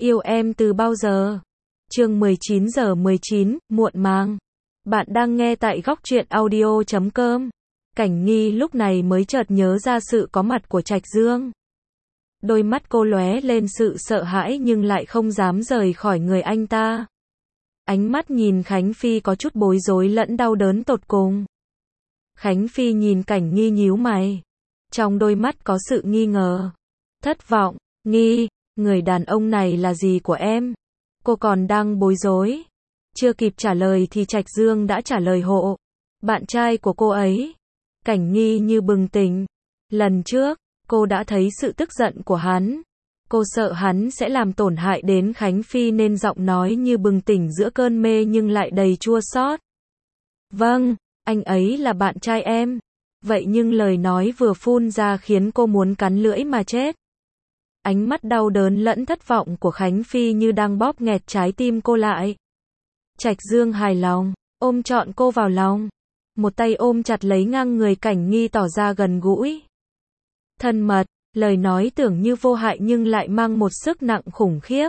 Yêu em từ bao giờ? Chương 19:19, muộn màng. Bạn đang nghe tại góc truyện audio.com. Cảnh Nghi lúc này mới chợt nhớ ra sự có mặt của Trạch Dương. Đôi mắt cô lóe lên sự sợ hãi nhưng lại không dám rời khỏi người anh ta. Ánh mắt nhìn Khánh Phi có chút bối rối lẫn đau đớn tột cùng. Khánh Phi nhìn Cảnh Nghi nhíu mày. Trong đôi mắt có sự nghi ngờ, thất vọng. Nghi, người đàn ông này là gì của em? Cô còn đang bối rối. Chưa kịp trả lời thì Trạch Dương đã trả lời hộ. Bạn trai của cô ấy. Cảnh Nghi như bừng tỉnh. Lần trước, cô đã thấy sự tức giận của hắn. Cô sợ hắn sẽ làm tổn hại đến Khánh Phi nên giọng nói như bừng tỉnh giữa cơn mê nhưng lại đầy chua xót. Vâng, anh ấy là bạn trai em. Vậy nhưng lời nói vừa phun ra khiến cô muốn cắn lưỡi mà chết. Ánh mắt đau đớn lẫn thất vọng của Khánh Phi như đang bóp nghẹt trái tim cô lại. Trạch Dương hài lòng, ôm trọn cô vào lòng. Một tay ôm chặt lấy ngang người Cảnh Nghi tỏ ra gần gũi. Thân mật, lời nói tưởng như vô hại nhưng lại mang một sức nặng khủng khiếp.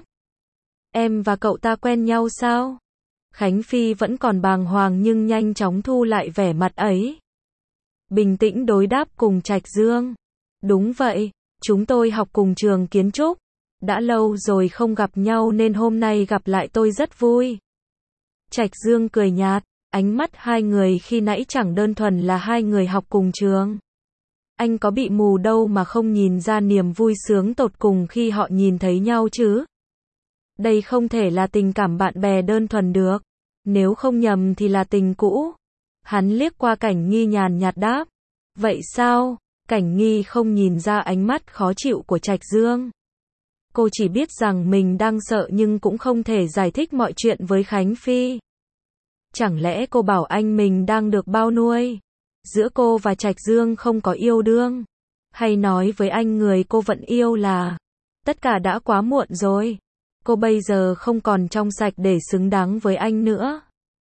Em và cậu ta quen nhau sao? Khánh Phi vẫn còn bàng hoàng nhưng nhanh chóng thu lại vẻ mặt ấy. Bình tĩnh đối đáp cùng Trạch Dương. Đúng vậy, chúng tôi học cùng trường kiến trúc. Đã lâu rồi không gặp nhau nên hôm nay gặp lại tôi rất vui. Trạch Dương cười nhạt, ánh mắt hai người khi nãy chẳng đơn thuần là hai người học cùng trường. Anh có bị mù đâu mà không nhìn ra niềm vui sướng tột cùng khi họ nhìn thấy nhau chứ? Đây không thể là tình cảm bạn bè đơn thuần được. Nếu không nhầm thì là tình cũ. Hắn liếc qua Cảnh Nghi nhàn nhạt đáp. Vậy sao? Cảnh Nghi không nhìn ra ánh mắt khó chịu của Trạch Dương. Cô chỉ biết rằng mình đang sợ nhưng cũng không thể giải thích mọi chuyện với Khánh Phi. Chẳng lẽ cô bảo anh mình đang được bao nuôi? Giữa cô và Trạch Dương không có yêu đương? Hay nói với anh người cô vẫn yêu là tất cả đã quá muộn rồi. Cô bây giờ không còn trong sạch để xứng đáng với anh nữa.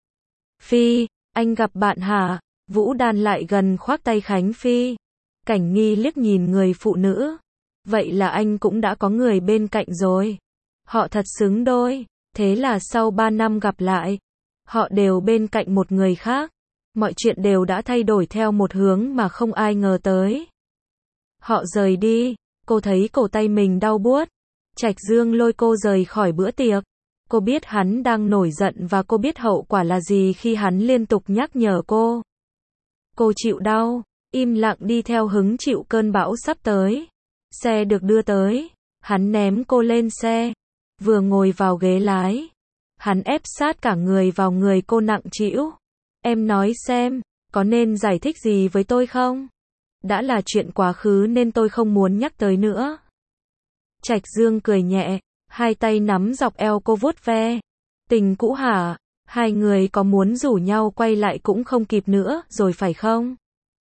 Phi, anh gặp bạn hả? Vũ Đan lại gần khoác tay Khánh Phi. Cảnh Nghi liếc nhìn người phụ nữ. Vậy là anh cũng đã có người bên cạnh rồi. Họ thật xứng đôi. Thế là sau 3 năm gặp lại, họ đều bên cạnh một người khác. Mọi chuyện đều đã thay đổi theo một hướng mà không ai ngờ tới. Họ rời đi. Cô thấy cổ tay mình đau buốt. Trạch Dương lôi cô rời khỏi bữa tiệc. Cô biết hắn đang nổi giận và cô biết hậu quả là gì khi hắn liên tục nhắc nhở cô. Cô chịu đau, im lặng đi theo hứng chịu cơn bão sắp tới. Xe được đưa tới, hắn ném cô lên xe. Vừa ngồi vào ghế lái, hắn ép sát cả người vào người cô nặng trĩu. Em nói xem, có nên giải thích gì với tôi không? Đã là chuyện quá khứ nên tôi không muốn nhắc tới nữa. Trạch Dương cười nhẹ, hai tay nắm dọc eo cô vuốt ve. Tình cũ hả? Hai người có muốn rủ nhau quay lại cũng không kịp nữa rồi phải không?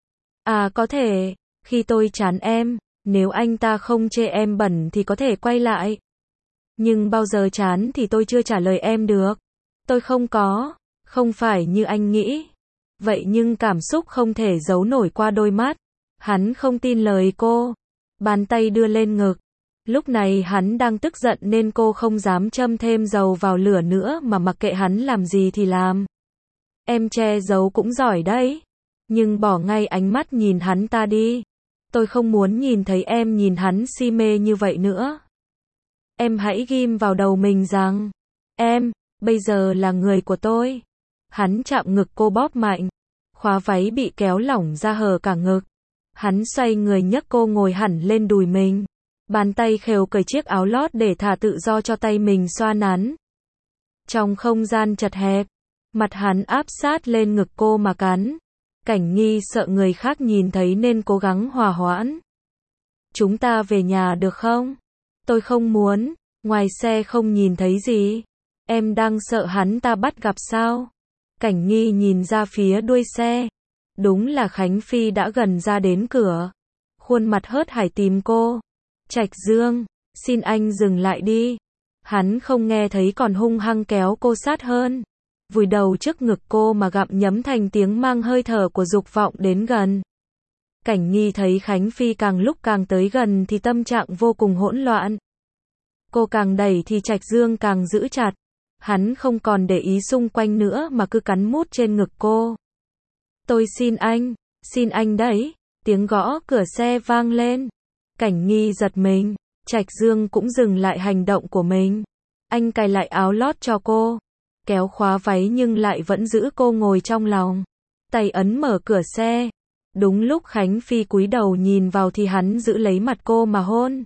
À có thể, khi tôi chán em, nếu anh ta không chê em bẩn thì có thể quay lại. Nhưng bao giờ chán thì tôi chưa trả lời em được. Tôi không phải như anh nghĩ. Vậy nhưng cảm xúc không thể giấu nổi qua đôi mắt. Hắn không tin lời cô. Bàn tay đưa lên ngực. Lúc này hắn đang tức giận nên cô không dám châm thêm dầu vào lửa nữa mà mặc kệ hắn làm gì thì làm. Em che giấu cũng giỏi đấy. Nhưng bỏ ngay ánh mắt nhìn hắn ta đi. Tôi không muốn nhìn thấy em nhìn hắn si mê như vậy nữa. Em hãy ghim vào đầu mình rằng, em, bây giờ là người của tôi. Hắn chạm ngực cô bóp mạnh. Khóa váy bị kéo lỏng ra hở cả ngực. Hắn xoay người nhấc cô ngồi hẳn lên đùi mình. Bàn tay khều cởi chiếc áo lót để thả tự do cho tay mình xoa nắn. Trong không gian chật hẹp, mặt hắn áp sát lên ngực cô mà cắn. Cảnh Nghi sợ người khác nhìn thấy nên cố gắng hòa hoãn. Chúng ta về nhà được không? Tôi không muốn, ngoài xe không nhìn thấy gì. Em đang sợ hắn ta bắt gặp sao? Cảnh Nghi nhìn ra phía đuôi xe. Đúng là Khánh Phi đã gần ra đến cửa. Khuôn mặt hớt hải tìm cô. Trạch Dương, xin anh dừng lại đi. Hắn không nghe thấy còn hung hăng kéo cô sát hơn. Vùi đầu trước ngực cô mà gặm nhấm thành tiếng mang hơi thở của dục vọng đến gần. Cảnh Nghi thấy Khánh Phi càng lúc càng tới gần thì tâm trạng vô cùng hỗn loạn. Cô càng đẩy thì Trạch Dương càng giữ chặt. Hắn không còn để ý xung quanh nữa mà cứ cắn mút trên ngực cô. Tôi xin anh đấy. Tiếng gõ cửa xe vang lên. Cảnh Nghi giật mình. Trạch Dương cũng dừng lại hành động của mình. Anh cài lại áo lót cho cô, kéo khóa váy nhưng lại vẫn giữ cô ngồi trong lòng. Tay ấn mở cửa xe. Đúng lúc Khánh Phi cúi đầu nhìn vào thì hắn giữ lấy mặt cô mà hôn.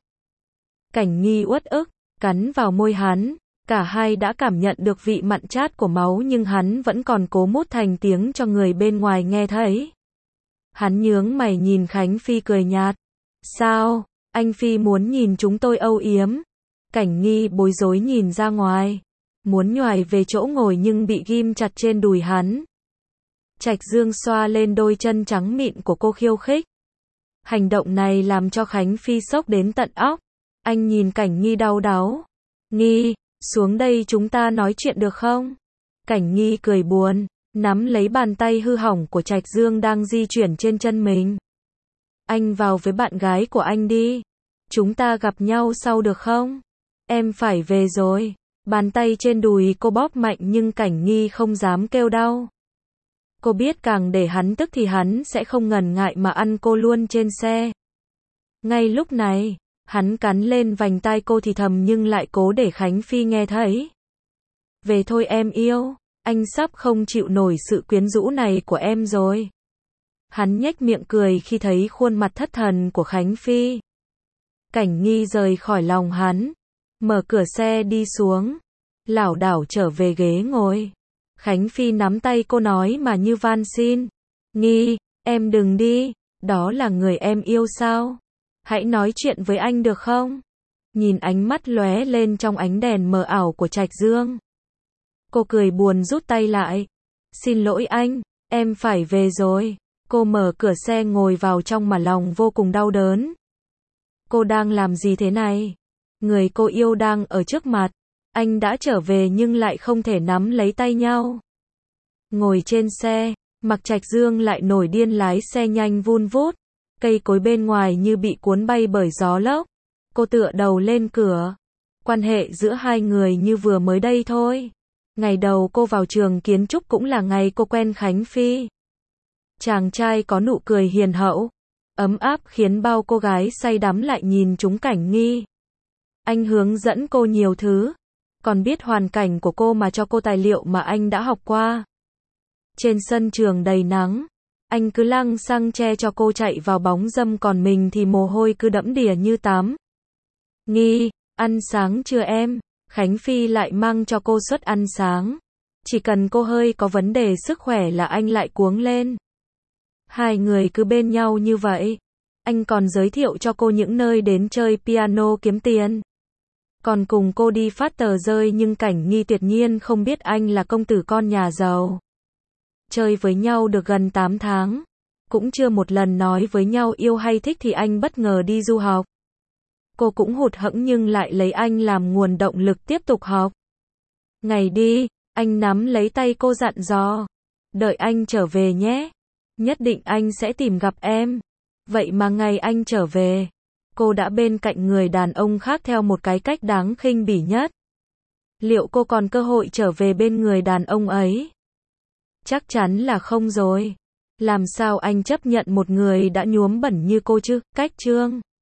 Cảnh Nghi uất ức, cắn vào môi hắn. Cả hai đã cảm nhận được vị mặn chát của máu nhưng hắn vẫn còn cố mút thành tiếng cho người bên ngoài nghe thấy. Hắn nhướng mày nhìn Khánh Phi cười nhạt. Sao, anh Phi muốn nhìn chúng tôi âu yếm? Cảnh Nghi bối rối nhìn ra ngoài. Muốn nhoài về chỗ ngồi nhưng bị ghim chặt trên đùi hắn. Trạch Dương xoa lên đôi chân trắng mịn của cô khiêu khích. Hành động này làm cho Khánh Phi sốc đến tận óc. Anh nhìn Cảnh Nghi đau đáu. Nghi, xuống đây chúng ta nói chuyện được không? Cảnh Nghi cười buồn, nắm lấy bàn tay hư hỏng của Trạch Dương đang di chuyển trên chân mình. Anh vào với bạn gái của anh đi. Chúng ta gặp nhau sau được không? Em phải về rồi. Bàn tay trên đùi cô bóp mạnh nhưng Cảnh Nghi không dám kêu đau. Cô biết càng để hắn tức thì hắn sẽ không ngần ngại mà ăn cô luôn trên xe. Ngay lúc này, hắn cắn lên vành tai cô thì thầm nhưng lại cố để Khánh Phi nghe thấy. Về thôi em yêu, anh sắp không chịu nổi sự quyến rũ này của em rồi. Hắn nhếch miệng cười khi thấy khuôn mặt thất thần của Khánh Phi. Cảnh Nghi rời khỏi lòng hắn, mở cửa xe đi xuống, lảo đảo trở về ghế ngồi. Khánh Phi nắm tay cô nói mà như van xin. Nghi, em đừng đi, đó là người em yêu sao? Hãy nói chuyện với anh được không? Nhìn ánh mắt lóe lên trong ánh đèn mờ ảo của Trạch Dương. Cô cười buồn rút tay lại. Xin lỗi anh, em phải về rồi. Cô mở cửa xe ngồi vào trong mà lòng vô cùng đau đớn. Cô đang làm gì thế này? Người cô yêu đang ở trước mặt. Anh đã trở về nhưng lại không thể nắm lấy tay nhau. Ngồi trên xe, Mạc Trạch Dương lại nổi điên lái xe nhanh vun vút. Cây cối bên ngoài như bị cuốn bay bởi gió lốc. Cô tựa đầu lên cửa. Quan hệ giữa hai người như vừa mới đây thôi. Ngày đầu cô vào trường kiến trúc cũng là ngày cô quen Khánh Phi. Chàng trai có nụ cười hiền hậu, ấm áp khiến bao cô gái say đắm lại nhìn chúng Cảnh Nghi. Anh hướng dẫn cô nhiều thứ, còn biết hoàn cảnh của cô mà cho cô tài liệu mà anh đã học qua. Trên sân trường đầy nắng, anh cứ lăng xăng che cho cô chạy vào bóng râm còn mình thì mồ hôi cứ đẫm đìa như tắm. Nghi, ăn sáng chưa em? Khánh Phi lại mang cho cô suất ăn sáng. Chỉ cần cô hơi có vấn đề sức khỏe là anh lại cuống lên. Hai người cứ bên nhau như vậy. Anh còn giới thiệu cho cô những nơi đến chơi piano kiếm tiền. Còn cùng cô đi phát tờ rơi nhưng Cảnh Nghi tuyệt nhiên không biết anh là công tử con nhà giàu. Chơi với nhau được gần 8 tháng. Cũng chưa một lần nói với nhau yêu hay thích thì anh bất ngờ đi du học. Cô cũng hụt hẫng nhưng lại lấy anh làm nguồn động lực tiếp tục học. Ngày đi, anh nắm lấy tay cô dặn dò. Đợi anh trở về nhé. Nhất định anh sẽ tìm gặp em. Vậy mà ngày anh trở về, cô đã bên cạnh người đàn ông khác theo một cái cách đáng khinh bỉ nhất. Liệu cô còn cơ hội trở về bên người đàn ông ấy? Chắc chắn là không rồi. Làm sao anh chấp nhận một người đã nhuốm bẩn như cô chứ? Cách chương